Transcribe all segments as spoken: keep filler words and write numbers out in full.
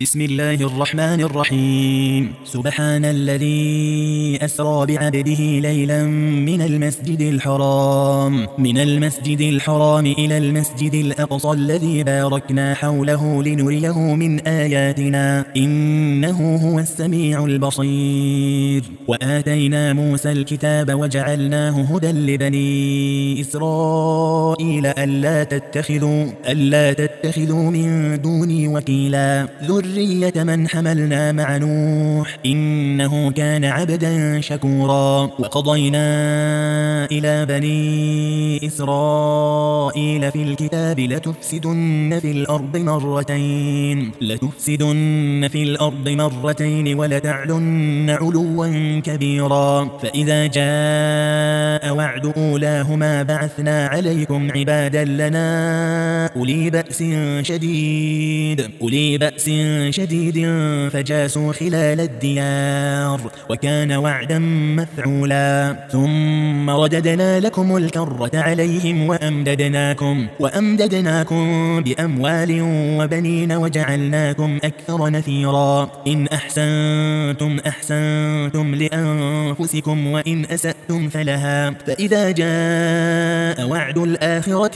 بسم الله الرحمن الرحيم. سبحان الذي أسرى بعبده ليلا من المسجد الحرام من المسجد الحرام إلى المسجد الأقصى الذي باركنا حوله لنريه من آياتنا إنه هو السميع البصير. وآتينا موسى الكتاب وجعلناه هدى لبني إسرائيل ألا تتخذوا ألا تتخذوا من دوني وكيلا ذرية من حملنا مع نوح إنه كان عبدا شكورا. وقضينا إلى بني إسرائيل في الكتاب لتفسدن في الأرض مرتين لتفسدن في الأرض مرتين ولتعلن علوا كبيرا. فإذا جاء وعد أولاهما بعثنا عليكم عبادا لنا أولي بأس شديد أولي بأس شديد فجاسوا خلال الديار وكان وعدا مفعولا. ثم رددنا لكم الكرة عليهم وأمددناكم وأمددناكم بأموال وبنين وجعلناكم أكثر نفيرا. إن أحسنتم أحسنتم لأنفسكم وإن أسأتم فلها. فإذا جاء وعد الآخرة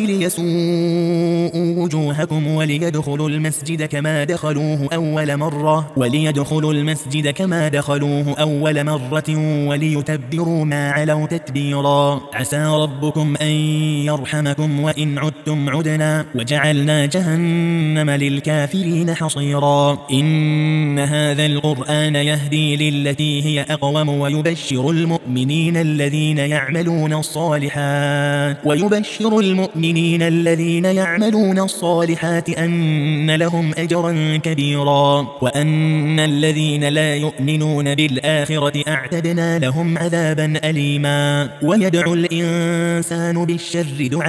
ليسوءوا وجوهكم وليدخلوا المسجد كما دخلوه أول مرة وليدخلوا المسجد كما دخلوه أول مرة وليتبروا ما علوا تتبيرا. عسى ربكم أن يرحمكم وإن عدتم عدنا وجعلنا جهنم للكافرين حصيرا. إن هذا القرآن يهدي للتي هي أقوم ويبشر المؤمنين الذين يعملون الصالحات ويبشر المؤمنين الذين يعملون الصالحات أن لهم أجرا كبيرا وأن الذين لا يؤمنون بالآخرة أعتدنا لهم عذابا أليما. ويدعو الإنسان بالشر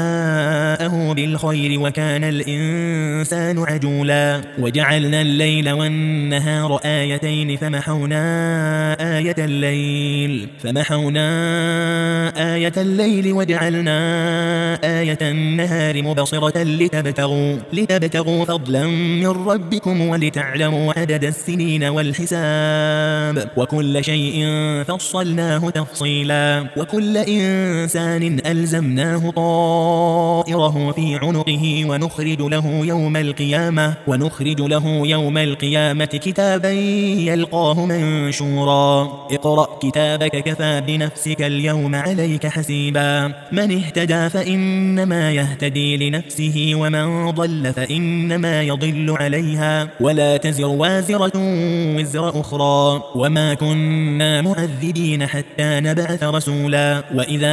دعاءه بالخير وكان الإنسان عجولا. وجعلنا الليل والنهار آيتين فمحونا آية الليل فمحونا آية الليل وجعلنا آية النهار مبصرة لتبتغوا لتبتغوا فضلا من ربكم ولتعلموا عدد السنين والحساب وكل شيء فصلناه تفصيلا. وكل إنسان ألزمناه طائره في عنقه ونخرج له يوم القيامة ونخرج له يوم القيامة كتابا يلقاه منشورا. اقرأ كتابك كفى بنفسك اليوم عليك حسيبا. من اهتدى فإنما يهتدي لنفسه ومن ضل فإنما يضل عليها ولا تزر وازرة وزر أخرى وما كنا معذبين حتى نبعث رسولا. وإذا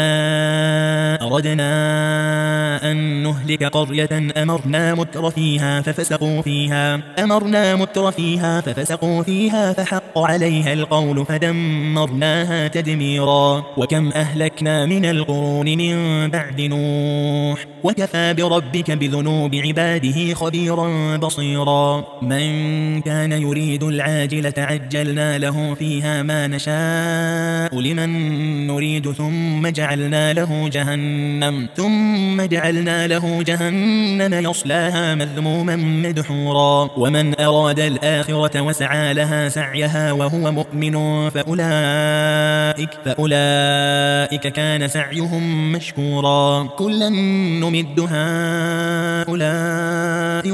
أردنا أن نهلك قرية أمرنا متر فيها ففسقوا فيها أمرنا متر فيها ففسقوا فيها فحق عليها القول فدمرناها تدميرا. وكم أهلكنا من القرون من بعد نوح وكفى بربك بذنوب عباده خبيرا بصيرا. من كان يريد العاجلة عجلنا له فيها ما نشاء لمن نريد ثم جعلنا له جهنم ثم جعلنا له جهنم يصلاها مذموما مدحورا. ومن أراد الآخرة وسعى لها سعيها وهو مؤمن فأولئك فأولئك كان سعيهم مشكورا. كلا نمد هؤلاء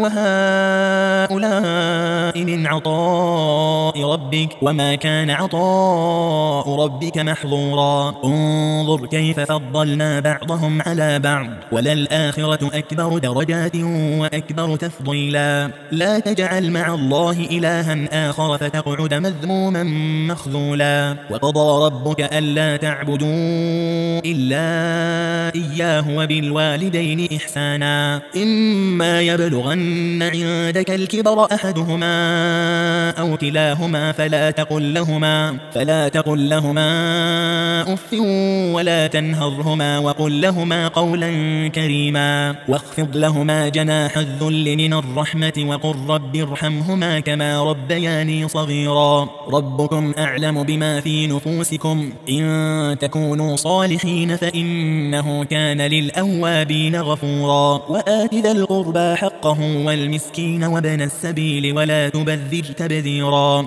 وهؤلاء من عطاء ربك وما كان عطاء ربك محظورا. انظر كيف فضلنا بعضهم على بعض وللآخرة أكبر درجات وأكبر تفضيلا. لا تجعل مع الله إلها آخر فتقعد مذموما مخذولا. وقضى ربك ألا تعبدوا إلا إياه وبالوالدين إحسانا. إما يبلغن عندك الكبر أحدهما أو كلاهما فلا تقل لهما فلا تقل لهما أف ولا تنهرهما وقل لهما قولا كريما. واخفض لهما جناح الذل من الرحمة وقل رب ارحمهما كما ربياني صغيرا. ربكم أعلم بما في نفوسكم إن تكونوا صالحين فإنه كان للأوابين غفورا. وآت ذا القربى حقه والمسكين وابن السبيل ولا تبذر تبذيرا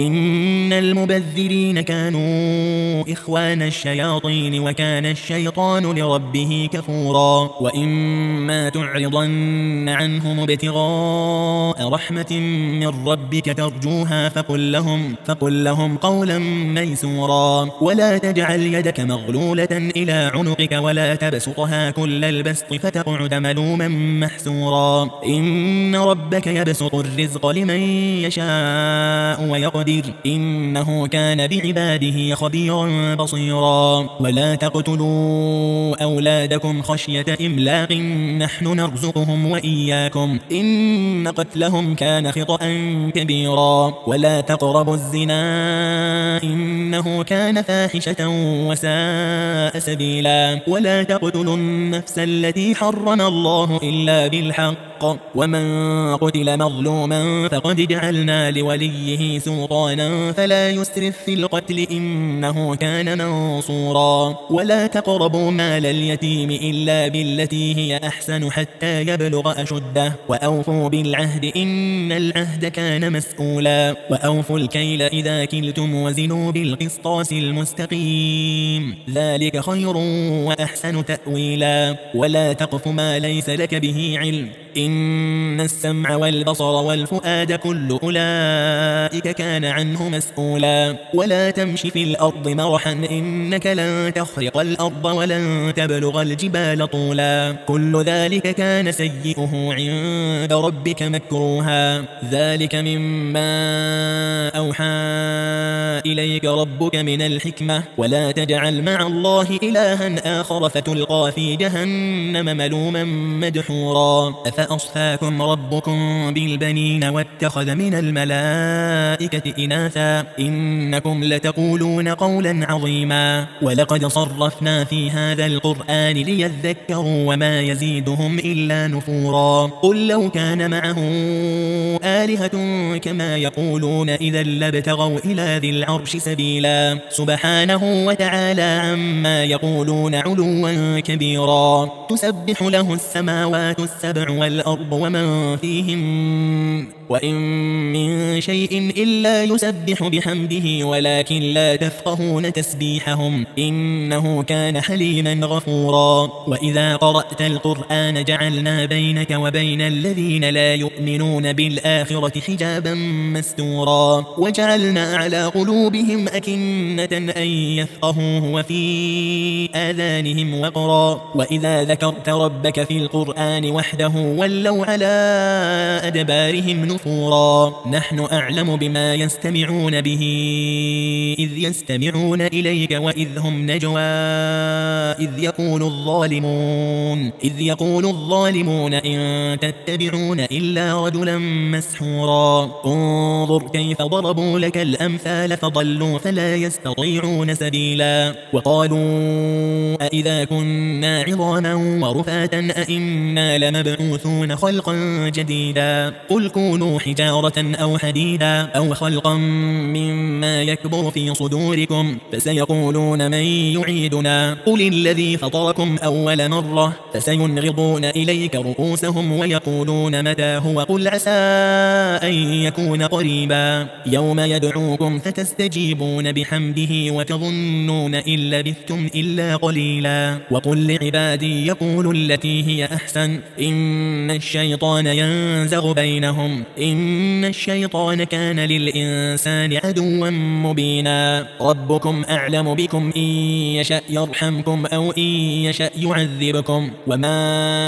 إن المبذرين كانوا إخوان الشياطين وكان الشيطان لربه كفورا وإما تعرضن عنهم ابتغاء رحمة من ربك ترجوها فقل لهم, فقل لهم قولا ميسورا ولا تجعل يدك مغلولة إلى عنقك ولا تبسطها كل البسط فتقعد ملوما محسورا إن ربك يبسط الرزق لمن يشاء ويقدر إنه كان بعباده خبيرا بصيرا ولا تقتلوا أولادكم خشية إملاق نحن نرزقهم وإياكم إن قتلهم كان خطأ كبيرا ولا تقربوا الزنا إنه كان فاحشة وساء سبيلا ولا تقتلوا النفس التي حرم الله إلا بالحق ومن قتل مظلوما فقد جعلنا لوليه سلطانا فلا يسرف في القتل إنه كان منصورا ولا تقربوا مال اليتيم إلا بالتي هي أحسن حتى يبلغ أشده وأوفوا بالعهد إن العهد كان مسؤولا وأوفوا الكيل إذا كلتم وزنوا بالقسطاس المستقيم ذلك خير وأحسن تأويلا ولا تقف ما ليس لك به علم إن السمع والبصر والفؤاد كل أولئك كان عنه مسؤولا ولا تمش في الأرض مرحا إنك لن تخرق الأرض ولن تبلغ الجبال طولا كل ذلك كان سيئه عند ربك مكروها ذلك مما أوحى إليك ربك من الحكمة ولا تجعل مع الله إلها آخر فتلقى في جهنم ملوما مدحورا أفأصفاكم ربكم بالبنين واتخذ من الملائكة إناثا إنكم لتقولون قولا عظيما ولقد صرفنا في هذا القرآن ليذكروا وما يزيدهم إلا نفورا قل لو كان معه آلهة كما يقولون إذا لابتغوا إلى ذي العرش سبيلا سبحانه وتعالى عما يقولون علوا كبيرا تسبح له السماوات السبع والأرض ومن فيهم وإن من شيء إلا يسبح بحمده ولكن لا تفقهون تسبيحهم إنه كان حليما غفورا وإذا قرأت القرآن جعلنا بينك وبين الذين لا يؤمنون بالآخرة حجابا مستورا وجعلنا على قلوبهم أكنة أن يفقهوه وفي آذانهم وقرا وإذا ذكرت ربك في القرآن وحده ولوا على أدبارهم نفورا نحن أعلم بما يستمعون به إذ يستمعون إليك وإذ هم نجوى إذ يقول الظالمون إذ يقول الظالمون إن تتبعون إلا رجلا مسحورا انظر كيف ضربوا لك الأمثال فضلوا فلا يستطيعون سبيلا وقالوا أئذا كنا عظاما ورفاتا أئنا لمبعوثون خلقا جديدا قل كونوا حجارة أو حديدا أو خلقا مما يكبر في صدوركم فسيقولون من يعيدنا قل الذي فطركم أول مرة فسينغضون إليك رؤوسهم ويقولون متى هو قل عسى أن يكون قريبا يوم يدعوكم فتستجيبون بحمده وتظنون إن لبثتم إلا قليلا وقل لعبادي يقولوا التي هي أحسن إن الشيطان ينزغ بينهم إن الشيطان كان للإنسان عدوا مبينا ربكم أعلم بكم إن يشأ يرحمكم أو إن يشأ يعذبكم وما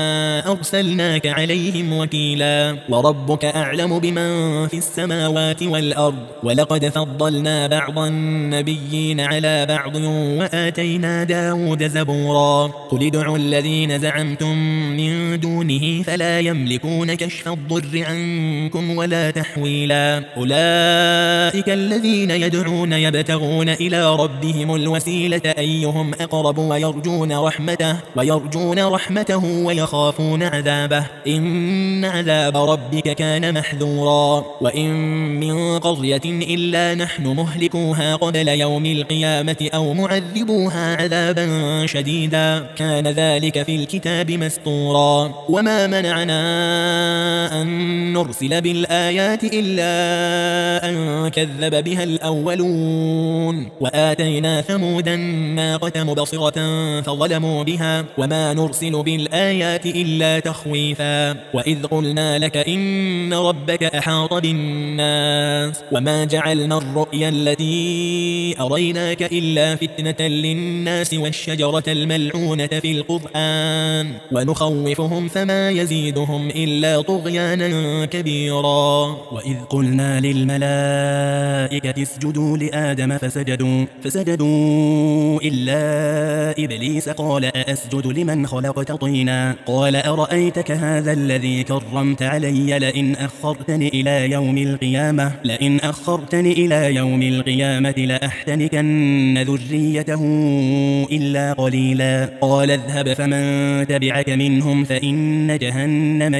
أرسلناك عليهم وكيلا وربك أعلم بمن في السماوات والأرض ولقد فضلنا بعض النبيين على بعض وآتينا داود زبورا قل ادعوا الذين زعمتم من دونه فلا يملكون كشف الضر عنكم ولا تحويلا سبيلا أولئك الذين يدعون يبتغون إلى ربهم الوسيلة أيهم أقرب ويرجون رحمته ويرجون رحمته ويخافون عذابه إن عذاب ربك كان محذورا وإن من قرية إلا نحن مهلكوها قبل يوم القيامة أو معذبوها عذابا شديدا كان ذلك في الكتاب مسطورا وما منعنا أن نرسل بالآيات إلا أن كذب بها الأولون وآتينا ثمود الناقة مبصرة فظلموا بها وما نرسل بالآيات إلا تخويفا وإذ قلنا لك إن ربك أحاط بالناس وما جعلنا الرؤيا التي أريناك إلا فتنة للناس والشجرة الملعونة في القرآن ونخوفهم فما يزيدهم إلا طغيانا كبيرا وإذ قلنا للملائكة اسجدوا لآدم فسجدوا فسجدوا إلا إبليس قال أأسجد لمن خلقت طينا قال أرأيتك هذا الذي كرمت علي لئن أخرتني إلى يوم القيامة لئن أخرتني إلى يوم القيامة لأحتنكن ذريته إلا قليلا قال اذهب فمن تبعك منهم فإن جهنم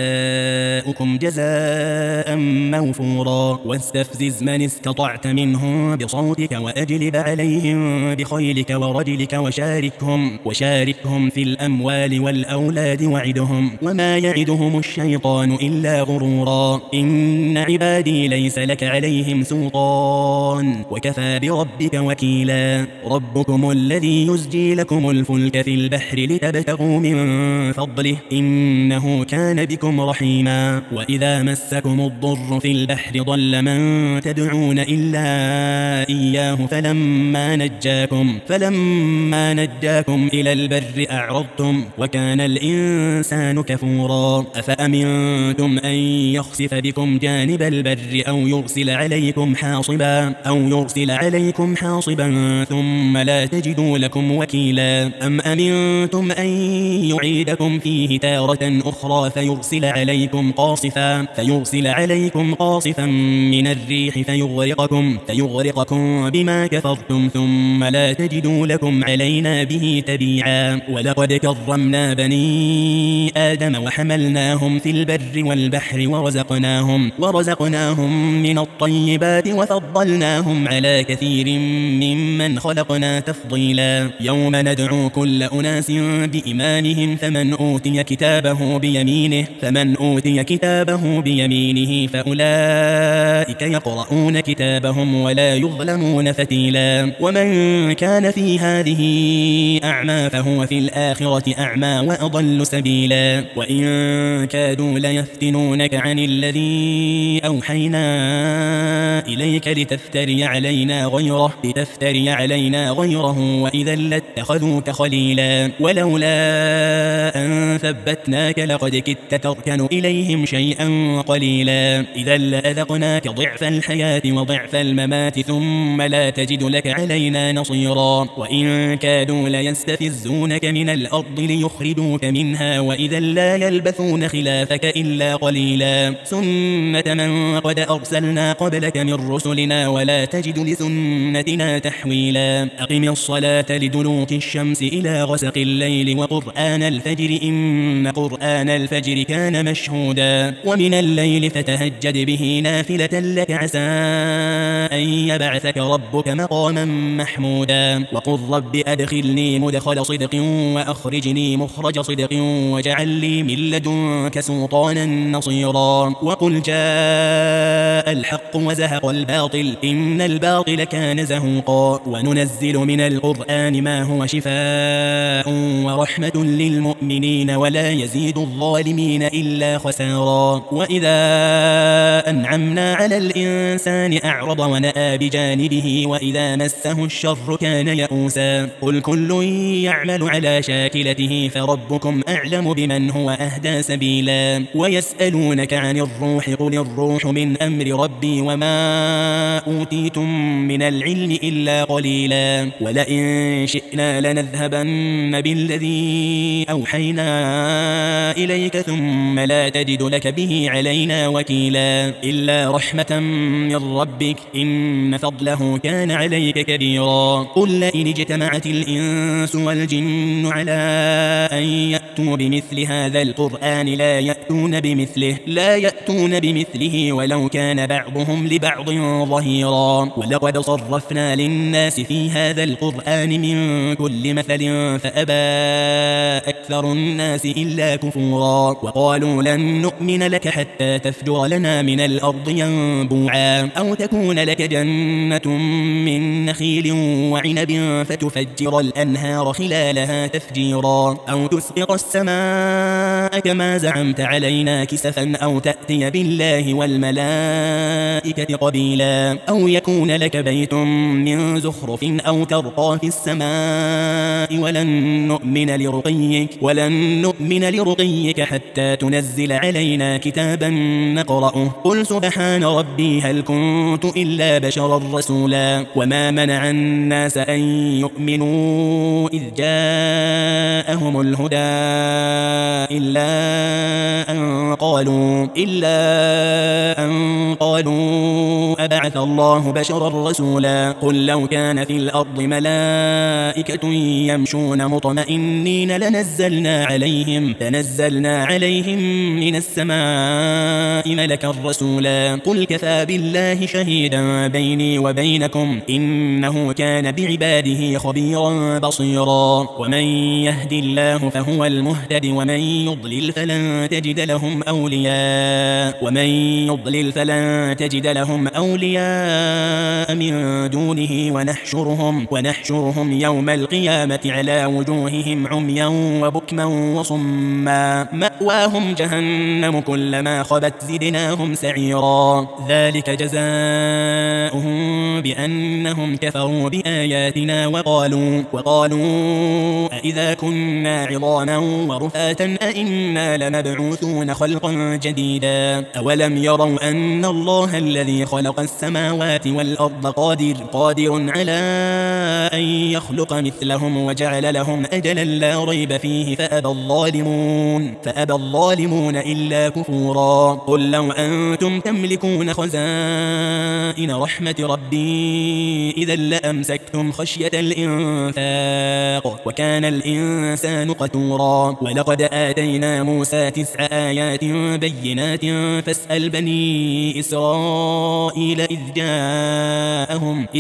جزاؤكم جزاء موفورا واستفزز من استطعت منهم بصوتك وأجلب عليهم بخيلك ورجلك وشاركهم وشاركهم في الأموال والأولاد وعدهم وما يعدهم الشيطان إلا غرورا إن عبادي ليس لك عليهم سلطان وكفى بربك وكيلا ربكم الذي يزجي لكم الفلك في البحر لتبتغوا من فضله إنه كان بكم رحيما وإذا مسكم الضر في البحر ضل من تدعون إلا إياه فلما نجاكم فلما نجاكم إلى البر أعرضتم وكان الإنسان كفورا أفأمنتم أن يخسف بكم جانب البر أو يرسل عليكم حاصبا أو يرسل عليكم حاصبا ثم لا تجدوا لكم وكيلا أم أمنتم أن يعيدكم فيه تارة أخرى فيرسل عليكم قاصفا فيرسل عليكم قاصفا من الريح فيغرقكم فيغرقكم بما كفرتم ثم لا تجدوا لكم علينا به تبيعا ولقد كرمنا بني آدم وحملناهم في البر والبحر ورزقناهم ورزقناهم من الطيبات وفضلناهم على كثير ممن خلقنا تفضيلا يوم ندعو كل أناس بإيمانهم فمن أوتي كتابه بيمينه فمن أوتي كتابه بيمينه فأولئك يقرؤون كتابهم ولا يظلمون فتيلا ومن كان في هذه أعمى فهو في الآخرة أعمى وأضل سبيلا وإن كادوا ليفتنونك عن الذي أوحينا إليك لتفتري علينا غيره لتفتري علينا غيره وإذا لاتخذوك خليلا ولولا أن ثبتناك لقد كدت تركن إليهم شيئا قليلا إذا لأذقناك ضعف الحياة وضعف الممات ثم لا تجد لك علينا نصيرا وإن كادوا ليستفزونك من الأرض ليخرجوك منها وإذا لا يلبثون خلافك إلا قليلا سنة من قد أرسلنا قبلك من رسلنا ولا تجد لسنتنا تحويلا أقم الصلاة لدلوك الشمس إلى غسق الليل وقرآن الفجر إن قرآن الفجر كان مشهودا ومن الليل فتهجد به نافلة لك عسى أن يبعثك ربك مقاما محمودا وقل رب أدخلني مدخل صدق وأخرجني مخرج صدق واجعل لي من لدنك سلطانا نصيرا وقل جاء الحق وزهق الباطل إن الباطل كان زهوقا وننزل من القرآن ما هو شفاء ورحمة للمؤمنين ولا يزيد الظالمين إلا خسارا وإذا أنعمنا على الإنسان الإنسان أعرض ونأى بجانبه وإذا مسه الشر كان يئوسا قل كل يعمل على شاكلته فربكم أعلم بمن هو أهدى سبيلا ويسألونك عن الروح قل الروح من أمر ربي وما أوتيتم من العلم إلا قليلا ولئن شئنا لنذهبن بالذي أوحينا إليك ثم لا تجد لك به علينا وكيلا إلا رحمة من ربك إن فضله كان عليك كبيرا قل لئن اجتمعت الإنس والجن على أن يأتوا بمثل هذا القرآن لا يأتون بمثله لا يأتون بمثله ولو كان بعضهم لبعض ظهيرا ولقد صرفنا للناس في هذا القرآن من كل مثل فأبى أكثر الناس إلا كفورا وقالوا لن نؤمن لك حتى تفجر لنا من الأرض ينبوعا أو تكون لك جنة من نخيل وعنب فتفجر الأنهار خلالها تفجيرا أو تسقط السماء كما زعمت علينا كسفا أو تأتي بالله والملائكة قبيلا أو يكون لك بيت من زخرف أو ترقى في السماء ولن نؤمن لرقيك ولن نؤمن لرقيك حتى تنزل علينا كتابا نقرأه قل سبحان ربي هل كنت إلا بشرا رسولا وما منع الناس أن يؤمنوا إذ جاءهم الهدى إلا أن قالوا إلا أن قالوا أبعث الله بشرا رسولا قل لو كان في الأرض ملائكة يمشون مطمئنين لنزلنا عليهم لنزلنا عليهم من السماء ملكا رسولا قل كفى بالله شهيدا بيني وبينكم إنه كان بعباده خبيرا بصيرا ومن يهد الله فهو المهتد ومن يضلل فلن تجد لهم أولياء ومن يضلل فلن تجد لهم أولياء من دونه ونحشرهم ونحشرهم يوم القيامة على وجوههم عميا وبكما وصما مأواهم جهنم كلما خبت زدناهم سعيرا ذلك جزاؤهم بأنهم كفروا بآياتنا وقالوا وقالوا أئذا كنا عظاما ورفاتا أئنا لمبعوثون خلقا جديدا أولم يروا أن الله الذي خلق السماوات والأرض قادر قادر على أن يخلق مثلهم وجعل لهم أجلا لا ريب فيه فأبى الظالمون فأبى الظالمون إلا كفورا قل لو أنتم تملكون خزائن رحمة ربي إذا لأمسكتم خشية الإنفاق وكان الإنسان قتورا ولقد آتينا موسى تسع آيات بينات فاسأل بني إسرائيل إذ جاءهم إذ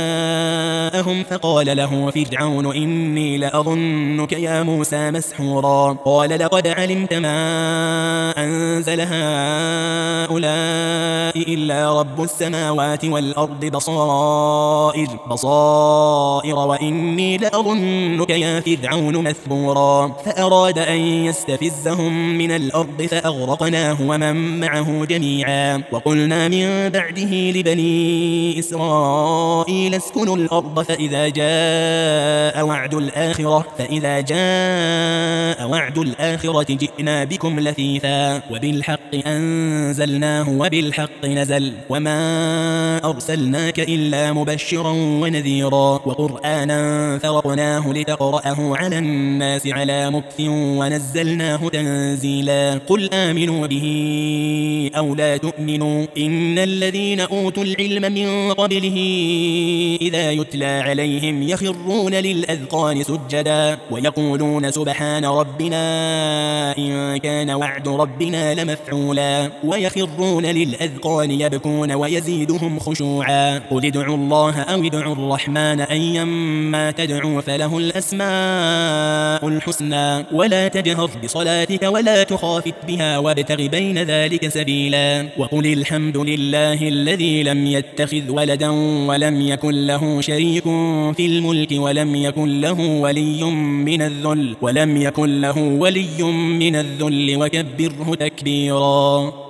جاءهم فقال له فرعون إني لأظنك يا موسى مسحورا قال لقد علمت ما أنزل هؤلاء إلا رب السماوات والأرض بصائر بصائر وإني لأظنك يا فرعون مثبورا فأراد أن يستفزهم من الأرض فأغرقناه ومن معه جميعا وقلنا من بعده لبني إسرائيل اسكنوا الأرض فإذا جاء وعد الآخرة فإذا جاء وعد الآخرة جئنا بكم لثيثا وبالحق أنزلناه وبالحق نزل وما أرسلناك إلا مبشرا ونذيرا وقرآنا فرقناه لتقرأه على الناس على مكث ونزلناه تنزيلا قل آمنوا به أو لا تؤمنوا إن الذين أوتوا العلم من قبله إذا يتلى عليهم يخرون للأذقان سجدا ويقولون سبحان ربنا إن كان وعد ربنا لمفعولا ويخرون للأذقان يبكون ويزيدهم خشوعا قل ادعوا الله أو ادعوا الرحمن أيما تدعوا فله الأسماء الحسنى ولا تجهر بصلاتك ولا تخافت بها وابتغ بين ذلك سبيلا وقل الحمد لله الذي لم يتخذ ولدا ولم يكن له شريك في الملك ولم يكن له ولي من الذل ولم يكن له ولي من الذل وكبره تكبيرا.